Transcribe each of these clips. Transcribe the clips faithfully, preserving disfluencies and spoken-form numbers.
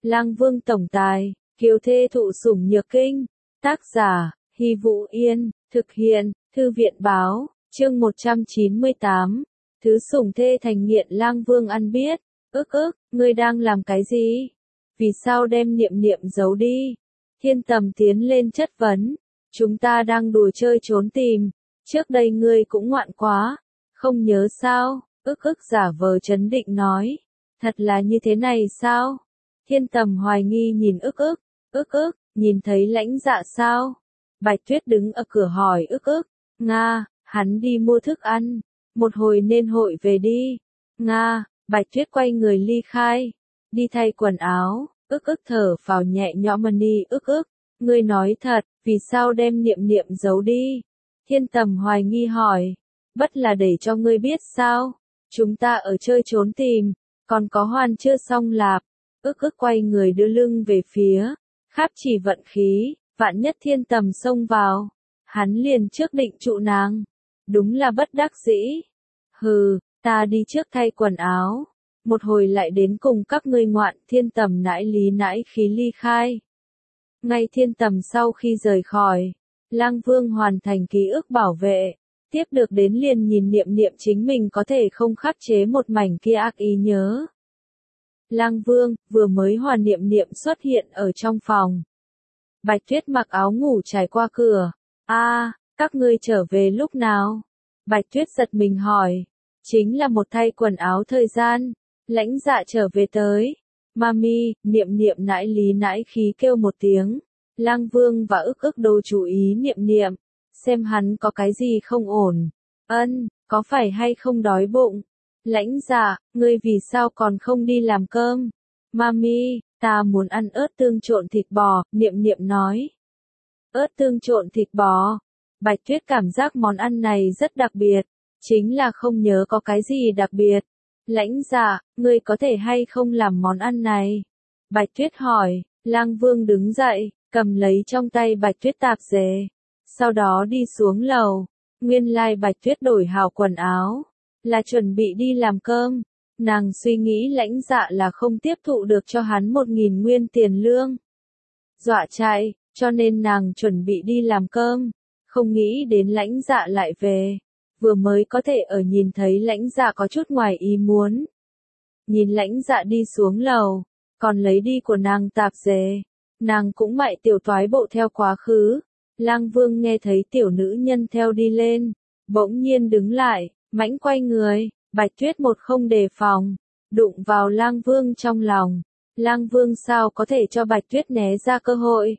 Lang Vương tổng tài, kiều thê thụ sủng nhược kinh. Tác giả, Hy Vũ Yên, thực hiện, Thư viện báo, chương một trăm chín mươi tám. Thứ sủng thê thành nghiện Lang Vương ăn biết. Ức ức, ngươi đang làm cái gì? Vì sao đem Niệm Niệm giấu đi? Thiên Tầm tiến lên chất vấn. Chúng ta đang đùa chơi trốn tìm. Trước đây ngươi cũng ngoạn quá. Không nhớ sao? Ức ức giả vờ trấn định nói. Thật là như thế này sao? Thiên Tầm hoài nghi nhìn ức ức. Ức ức, nhìn thấy Lãnh Dạ sao? Bạch Tuyết đứng ở cửa hỏi ức ức. Nga, hắn đi mua thức ăn. Một hồi nên hội về đi. Nga, Bạch Tuyết quay người ly khai. Đi thay quần áo. Ức ức thở phào nhẹ nhõm mà đi. Ức ức, ngươi nói thật, vì sao đem Niệm Niệm giấu đi? Thiên Tầm hoài nghi hỏi. Bất là để cho ngươi biết sao? Chúng ta ở chơi trốn tìm, còn có hoàn chưa xong lạp. Ức ức quay người đưa lưng về phía. Kháp chỉ vận khí, vạn nhất Thiên Tầm xông vào. Hắn liền trước định trụ nàng. Đúng là bất đắc dĩ. Hừ, ta đi trước thay quần áo. Một hồi lại đến cùng các ngươi ngoạn. Thiên Tầm nãi lý nãi khí ly khai. Ngay Thiên Tầm sau khi rời khỏi, Lang Vương hoàn thành ký ức bảo vệ. Tiếp được đến liền nhìn Niệm Niệm chính mình có thể không khắc chế một mảnh kia ác ý nhớ. Lang Vương vừa mới hòa Niệm Niệm xuất hiện ở trong phòng. Bạch Tuyết mặc áo ngủ trải qua cửa. A, à, các ngươi trở về lúc nào? Bạch Tuyết giật mình hỏi. Chính là một thay quần áo thời gian. Lãnh Dạ trở về tới. Mami, Niệm Niệm nãi lý nãi khí kêu một tiếng. Lang Vương và ức ức đồ chú ý Niệm Niệm. Xem hắn có cái gì không ổn. Ân, có phải hay không đói bụng? Lãnh Dạ, ngươi vì sao còn không đi làm cơm? Mami, ta muốn ăn ớt tương trộn thịt bò, Niệm Niệm nói. Ớt tương trộn thịt bò. Bạch Tuyết cảm giác món ăn này rất đặc biệt. Chính là không nhớ có cái gì đặc biệt. Lãnh Dạ, ngươi có thể hay không làm món ăn này? Bạch Tuyết hỏi. Lang Vương đứng dậy, cầm lấy trong tay Bạch Tuyết tạp dề. Sau đó đi xuống lầu. Nguyên lai Bạch Tuyết đổi hào quần áo. Là chuẩn bị đi làm cơm. Nàng suy nghĩ Lãnh Dạ là không tiếp thụ được cho hắn một nghìn nguyên tiền lương. Dọa chạy, cho nên nàng chuẩn bị đi làm cơm. Không nghĩ đến Lãnh Dạ lại về. Vừa mới có thể ở nhìn thấy Lãnh Dạ có chút ngoài ý muốn. Nhìn Lãnh Dạ đi xuống lầu. Còn lấy đi của nàng tạp dề. Nàng cũng mại tiểu toái bộ theo quá khứ. Lang Vương nghe thấy tiểu nữ nhân theo đi lên. Bỗng nhiên đứng lại, mãnh quay người. Bạch Tuyết một không đề phòng. Đụng vào Lang Vương trong lòng. Lang Vương sao có thể cho Bạch Tuyết né ra cơ hội.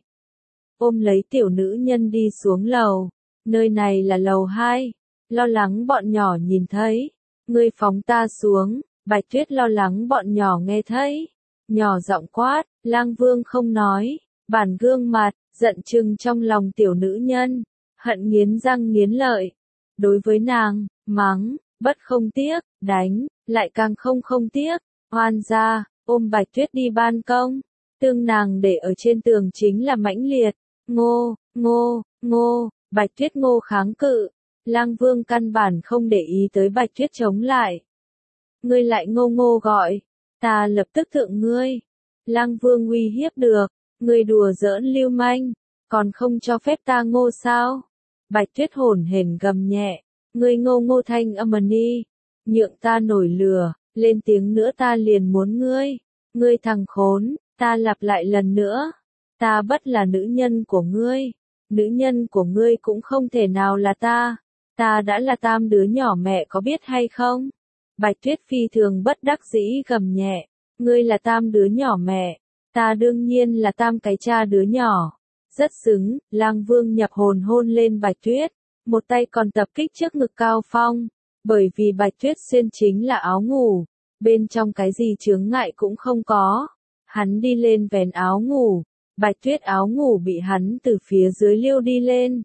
Ôm lấy tiểu nữ nhân đi xuống lầu. Nơi này là lầu hai. Lo lắng bọn nhỏ nhìn thấy. Ngươi phóng ta xuống. Bạch Tuyết lo lắng bọn nhỏ nghe thấy. Nhỏ giọng quát. Lang Vương không nói. Bản gương mặt, giận chừng trong lòng tiểu nữ nhân. Hận nghiến răng nghiến lợi. Đối với nàng, mắng, bất không tiếc, đánh, lại càng không không tiếc. Hoan ra, ôm Bạch Tuyết đi ban công. Tương nàng để ở trên tường chính là mãnh liệt. Ngô, ngô, ngô, Bạch Tuyết ngô kháng cự. Lang Vương căn bản không để ý tới Bạch Tuyết chống lại. Ngươi lại ngô ngô gọi. Ta lập tức thượng ngươi. Lang Vương uy hiếp được. Ngươi đùa giỡn lưu manh. Còn không cho phép ta ngô sao? Bạch Tuyết hổn hển gầm nhẹ. Ngươi ngô ngô thanh âm ni. Nhượng ta nổi lửa. Lên tiếng nữa ta liền muốn ngươi. Ngươi thằng khốn. Ta lặp lại lần nữa. Ta bất là nữ nhân của ngươi. Nữ nhân của ngươi cũng không thể nào là ta. Ta đã là tam đứa nhỏ mẹ có biết hay không? Bạch Tuyết phi thường bất đắc dĩ gầm nhẹ. Ngươi là tam đứa nhỏ mẹ. Ta đương nhiên là tam cái cha đứa nhỏ. Rất xứng, Lang Vương nhập hồn hôn lên Bạch Tuyết. Một tay còn tập kích trước ngực Cao Phong. Bởi vì Bạch Tuyết xuyên chính là áo ngủ. Bên trong cái gì chướng ngại cũng không có. Hắn đi lên vén áo ngủ. Bạch Tuyết áo ngủ bị hắn từ phía dưới liêu đi lên.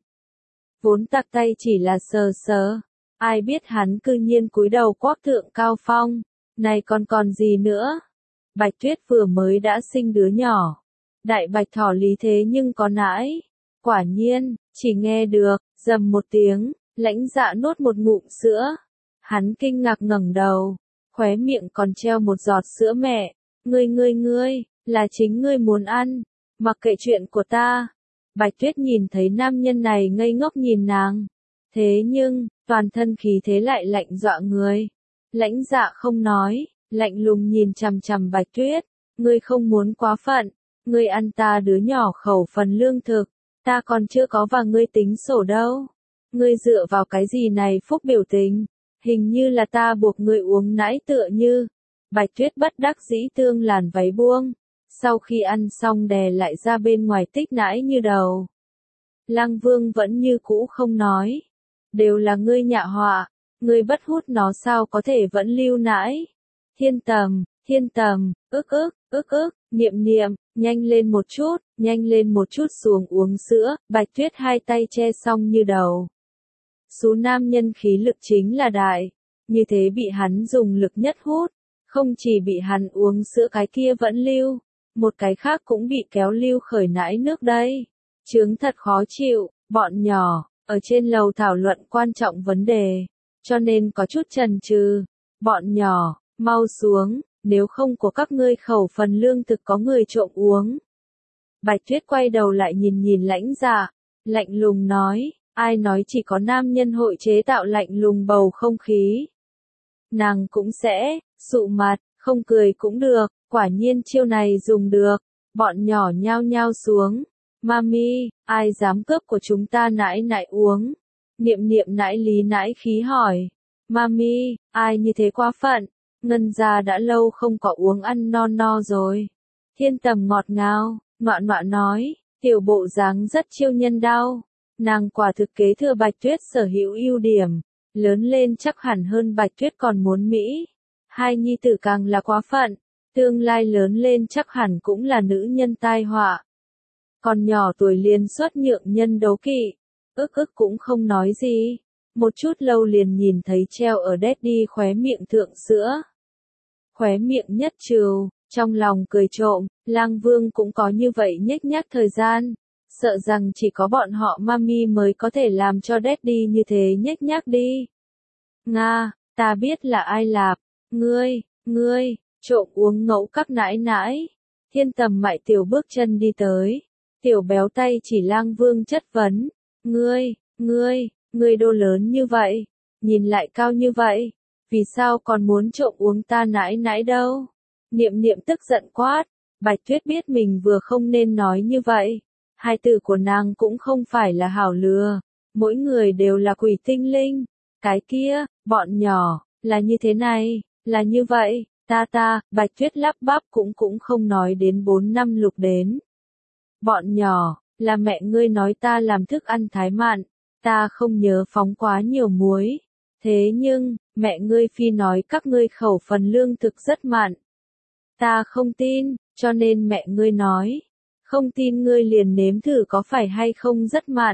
Vốn tặc tay chỉ là sờ sờ. Ai biết hắn cư nhiên cúi đầu quát thượng Cao Phong. Này còn còn gì nữa? Bạch Tuyết vừa mới đã sinh đứa nhỏ. Đại bạch thỏ lý thế nhưng có nãi. Quả nhiên, chỉ nghe được, rầm một tiếng, Lãnh Dạ nuốt một ngụm sữa. Hắn kinh ngạc ngẩng đầu. Khóe miệng còn treo một giọt sữa mẹ. Ngươi ngươi ngươi, là chính ngươi muốn ăn, mặc kệ chuyện của ta. Bạch Tuyết nhìn thấy nam nhân này ngây ngốc nhìn nàng. Thế nhưng, toàn thân khí thế lại lạnh dọa người. Lãnh Dạ không nói, lạnh lùng nhìn chằm chằm Bạch Tuyết. Ngươi không muốn quá phận, ngươi ăn ta đứa nhỏ khẩu phần lương thực, ta còn chưa có và ngươi tính sổ đâu. Ngươi dựa vào cái gì này phúc biểu tình, hình như là ta buộc ngươi uống nãi tựa như. Bạch Tuyết bất đắc dĩ tương làn váy buông, sau khi ăn xong đè lại ra bên ngoài tích nãi như đầu. Lăng Vương vẫn như cũ không nói, đều là ngươi nhạ họa, ngươi bất hút nó sao có thể vẫn lưu nãi. Thiên Tầm, Thiên Tầm, ức ức, ức ức, niệm niệm, nhanh lên một chút, nhanh lên một chút xuống uống sữa. Bạch Tuyết hai tay che xong như đầu. Số nam nhân khí lực chính là đại, như thế bị hắn dùng lực nhất hút, không chỉ bị hắn uống sữa cái kia vẫn lưu, một cái khác cũng bị kéo lưu khởi nãi nước đây. Chướng thật khó chịu, bọn nhỏ, ở trên lầu thảo luận quan trọng vấn đề, cho nên có chút chần chừ. Bọn nhỏ, mau xuống, nếu không của các ngươi khẩu phần lương thực có người trộm uống. Bạch Tuyết quay đầu lại nhìn nhìn Lãnh Dạ, lạnh lùng nói, ai nói chỉ có nam nhân hội chế tạo lạnh lùng bầu không khí. Nàng cũng sẽ, sụ mặt, không cười cũng được, quả nhiên chiêu này dùng được. Bọn nhỏ nhao nhao xuống. Mami, ai dám cướp của chúng ta nãi nãi uống? Niệm niệm nãi lý nãi khí hỏi. Mami, ai như thế quá phận? Ngân gia đã lâu không có uống ăn no no rồi. Thiên Tầm ngọt ngào, nọa nọa nói, tiểu bộ dáng rất chiêu nhân đau. Nàng quả thực kế thừa Bạch Tuyết sở hữu ưu điểm, lớn lên chắc hẳn hơn Bạch Tuyết còn muốn Mỹ. Hai nhi tử càng là quá phận, tương lai lớn lên chắc hẳn cũng là nữ nhân tai họa. Còn nhỏ tuổi liền xuất nhượng nhân đấu kỵ, ức ức cũng không nói gì, một chút lâu liền nhìn thấy treo ở Daddy khóe miệng thượng sữa. Khóe miệng nhất trừ, trong lòng cười trộm, Lang Vương cũng có như vậy nhếch nhác thời gian, sợ rằng chỉ có bọn họ Mami mới có thể làm cho Daddy như thế nhếch nhác đi. Nga, ta biết là ai lạp, ngươi, ngươi, trộm uống ngẫu các nãi nãi. Thiên Tầm mại tiểu bước chân đi tới, tiểu béo tay chỉ Lang Vương chất vấn, ngươi, ngươi, ngươi đô lớn như vậy, nhìn lại cao như vậy, vì sao còn muốn trộm uống ta nãi nãi đâu? Niệm niệm tức giận quát, Bạch Tuyết biết mình vừa không nên nói như vậy, hai từ của nàng cũng không phải là hảo lừa, mỗi người đều là quỷ tinh linh, cái kia, bọn nhỏ, là như thế này, là như vậy, ta ta, Bạch Tuyết lắp bắp cũng cũng không nói đến bốn năm lục đến. Bọn nhỏ, là mẹ ngươi nói ta làm thức ăn thái mặn, ta không nhớ phóng quá nhiều muối. Thế nhưng, mẹ ngươi phi nói các ngươi khẩu phần lương thực rất mặn. Ta không tin, cho nên mẹ ngươi nói. Không tin ngươi liền nếm thử có phải hay không rất mặn.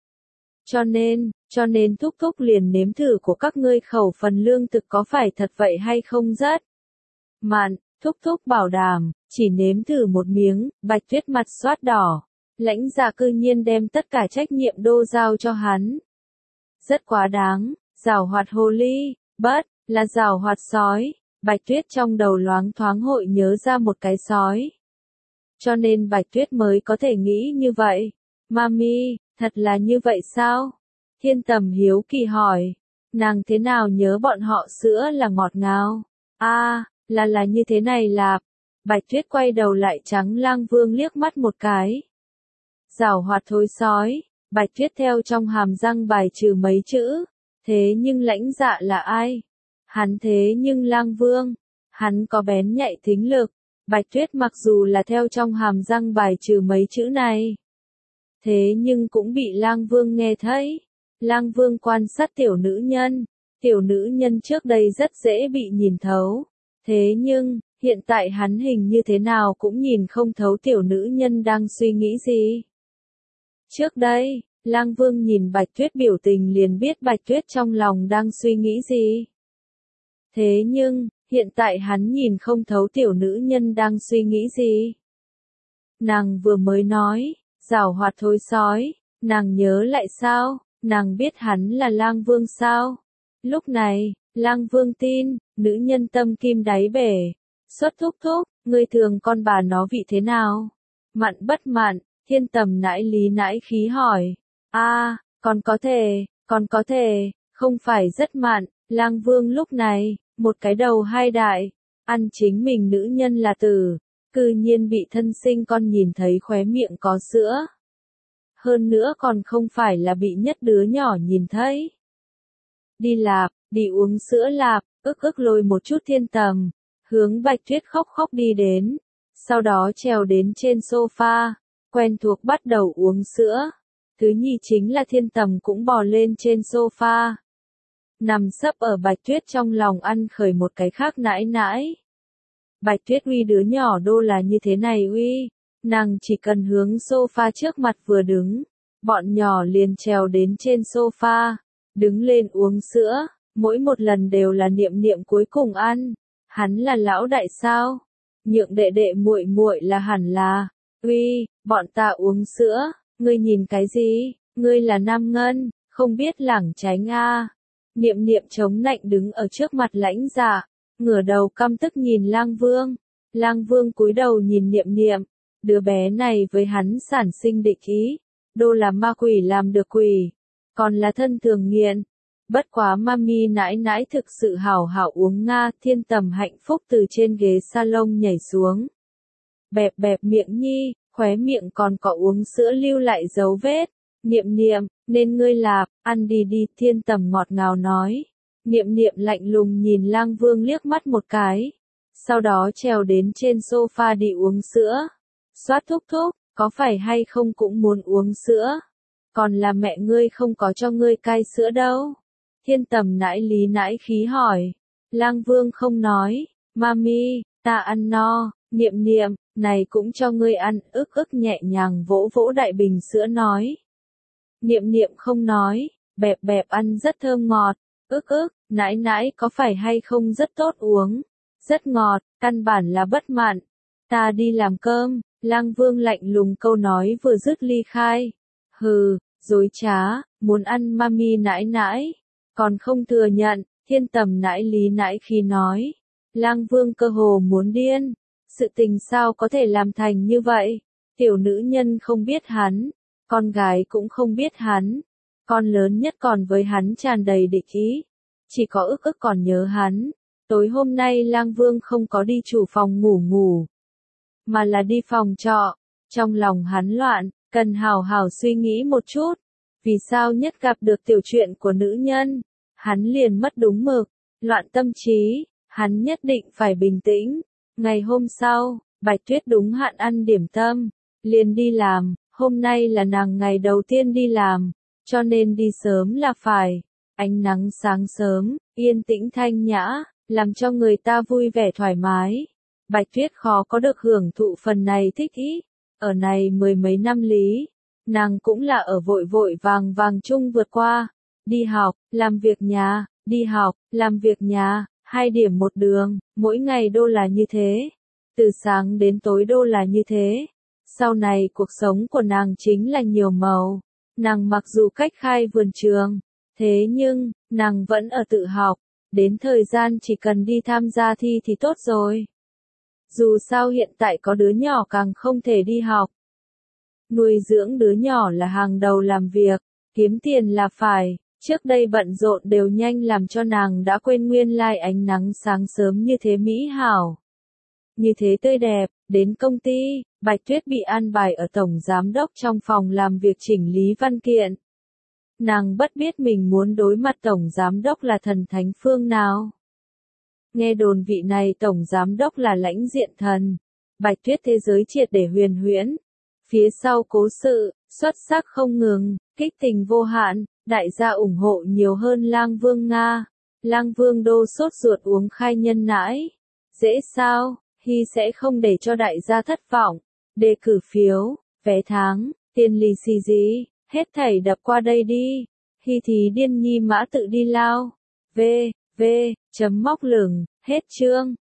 Cho nên, cho nên thúc thúc liền nếm thử của các ngươi khẩu phần lương thực có phải thật vậy hay không rất mặn. Thúc thúc bảo đảm, chỉ nếm thử một miếng. Bạch Tuyết mặt xoát đỏ. Lãnh Dạ cư nhiên đem tất cả trách nhiệm đô giao cho hắn. Rất quá đáng, giảo hoạt hồ ly, bất, là giảo hoạt sói. Bạch Tuyết trong đầu loáng thoáng hội nhớ ra một cái sói. Cho nên Bạch Tuyết mới có thể nghĩ như vậy. Mami, thật là như vậy sao? Thiên Tầm hiếu kỳ hỏi. Nàng thế nào nhớ bọn họ sữa là ngọt ngào? A, là là như thế này lạp. Bạch Tuyết quay đầu lại trắng Lang Vương liếc mắt một cái. Giảo hoạt thối sói. Bạch Tuyết theo trong hàm răng bài trừ mấy chữ. Thế nhưng Lãnh Dạ là ai? Hắn thế nhưng Lang Vương. Hắn có bén nhạy thính lực. Bạch Tuyết mặc dù là theo trong hàm răng bài trừ mấy chữ này. Thế nhưng cũng bị Lang Vương nghe thấy. Lang Vương quan sát tiểu nữ nhân. Tiểu nữ nhân trước đây rất dễ bị nhìn thấu. Thế nhưng, hiện tại hắn hình như thế nào cũng nhìn không thấu tiểu nữ nhân đang suy nghĩ gì. Trước đây, Lang Vương nhìn Bạch Tuyết biểu tình liền biết Bạch Tuyết trong lòng đang suy nghĩ gì. Thế nhưng, hiện tại hắn nhìn không thấu tiểu nữ nhân đang suy nghĩ gì. Nàng vừa mới nói, giảo hoạt thối sói, nàng nhớ lại sao, nàng biết hắn là Lang Vương sao. Lúc này, Lang Vương tin, nữ nhân tâm kim đáy bể, xuất thúc thúc, ngươi thường con bà nó vị thế nào? Mặn bất mặn, Thiên Tầm nãi lý nãi khí hỏi. A, còn có thể, còn có thể, không phải rất mặn. Lang Vương lúc này, một cái đầu hai đại, ăn chính mình nữ nhân là tử, cư nhiên bị thân sinh con nhìn thấy khóe miệng có sữa. Hơn nữa còn không phải là bị nhất đứa nhỏ nhìn thấy. Đi lạp, đi uống sữa lạp, ức ức lôi một chút Thiên Tầm, hướng Bạch Tuyết khóc khóc đi đến, sau đó trèo đến trên sofa, quen thuộc bắt đầu uống sữa. Thứ nhì chính là Thiên Tầm cũng bò lên trên sofa, nằm sấp ở Bạch Tuyết trong lòng ăn khởi một cái khác nãi nãi. Bạch Tuyết uy đứa nhỏ đô là như thế này uy, nàng chỉ cần hướng sofa trước mặt vừa đứng, bọn nhỏ liền trèo đến trên sofa, đứng lên uống sữa, mỗi một lần đều là Niệm Niệm cuối cùng ăn. Hắn là lão đại sao? Nhượng đệ đệ muội muội là hẳn là. Uy, bọn ta uống sữa, ngươi nhìn cái gì? Ngươi là nam ngân, không biết lảng tránh a. Niệm Niệm chống nạnh đứng ở trước mặt lãnh dạ, ngửa đầu căm tức nhìn Lang Vương. Lang Vương cúi đầu nhìn Niệm Niệm, đứa bé này với hắn sản sinh địch ý, đô là ma quỷ làm được quỷ, còn là thân thường nghiện. Bất quá mami nãi nãi thực sự hảo hảo uống nga. Thiên Tầm hạnh phúc từ trên ghế salon nhảy xuống, bẹp bẹp miệng nhi, khóe miệng còn có uống sữa lưu lại dấu vết. Niệm Niệm, nên ngươi lạp, ăn đi đi. Thiên Tầm ngọt ngào nói. Niệm Niệm lạnh lùng nhìn Lang Vương liếc mắt một cái, sau đó trèo đến trên sofa đi uống sữa. Xoát thúc thúc, có phải hay không cũng muốn uống sữa? Còn là mẹ ngươi không có cho ngươi cai sữa đâu? Thiên Tầm nãi lý nãi khí hỏi. Lang Vương không nói. Mami, ta ăn no. Niệm Niệm, này cũng cho ngươi ăn. Ức ức nhẹ nhàng vỗ vỗ đại bình sữa nói. Niệm Niệm không nói, bẹp bẹp ăn rất thơm ngọt. Ức ức, nãi nãi có phải hay không rất tốt uống? Rất ngọt, căn bản là bất mặn. Ta đi làm cơm. Lang Vương lạnh lùng câu nói vừa dứt ly khai. Hừ, dối trá, muốn ăn mami nãi nãi, còn không thừa nhận. Thiên Tầm nãi lý nãi khi nói. Lang Vương cơ hồ muốn điên. Sự tình sao có thể làm thành như vậy? Tiểu nữ nhân không biết hắn, con gái cũng không biết hắn, con lớn nhất còn với hắn tràn đầy địch ý, chỉ có ức ức còn nhớ hắn. Tối hôm nay Lang Vương không có đi chủ phòng ngủ ngủ, mà là đi phòng trọ. Trong lòng hắn loạn, cần hào hào suy nghĩ một chút. Vì sao nhất gặp được tiểu chuyện của nữ nhân, hắn liền mất đúng mực, loạn tâm trí, hắn nhất định phải bình tĩnh. Ngày hôm sau, Bạch Tuyết đúng hạn ăn điểm tâm, liền đi làm. Hôm nay là nàng ngày đầu tiên đi làm, cho nên đi sớm là phải. Ánh nắng sáng sớm, yên tĩnh thanh nhã, làm cho người ta vui vẻ thoải mái. Bạch Tuyết khó có được hưởng thụ phần này thích ý. Ở này mười mấy năm lý, nàng cũng là ở vội vội vàng vàng chung vượt qua. Đi học, làm việc nhà, đi học, làm việc nhà, hai điểm một đường, mỗi ngày đô là như thế. Từ sáng đến tối đô là như thế. Sau này cuộc sống của nàng chính là nhiều màu. Nàng mặc dù cách khai vườn trường, thế nhưng, nàng vẫn ở tự học. Đến thời gian chỉ cần đi tham gia thi thì tốt rồi. Dù sao hiện tại có đứa nhỏ càng không thể đi học. Nuôi dưỡng đứa nhỏ là hàng đầu làm việc, kiếm tiền là phải. Trước đây bận rộn đều nhanh làm cho nàng đã quên nguyên lai ánh nắng sáng sớm như thế mỹ hảo. Như thế tươi đẹp. Đến công ty, Bạch Tuyết bị an bài ở tổng giám đốc trong phòng làm việc chỉnh lý văn kiện. Nàng bất biết mình muốn đối mặt tổng giám đốc là thần thánh phương nào. Nghe đồn vị này tổng giám đốc là lãnh diện thần. Bạch Tuyết thế giới triệt để huyền huyễn. Phía sau cố sự, xuất sắc không ngừng, kích tình vô hạn, đại gia ủng hộ nhiều hơn Lang Vương Nga. Lang Vương đô sốt ruột uống khai nhân nãi. Dễ sao? Hy sẽ không để cho đại gia thất vọng. Đề cử phiếu, vé tháng, tiền lì xì gì, hết thảy đập qua đây đi. Hy thì điên nhi mã tự đi lao. V, V, chấm móc lửng, hết chương.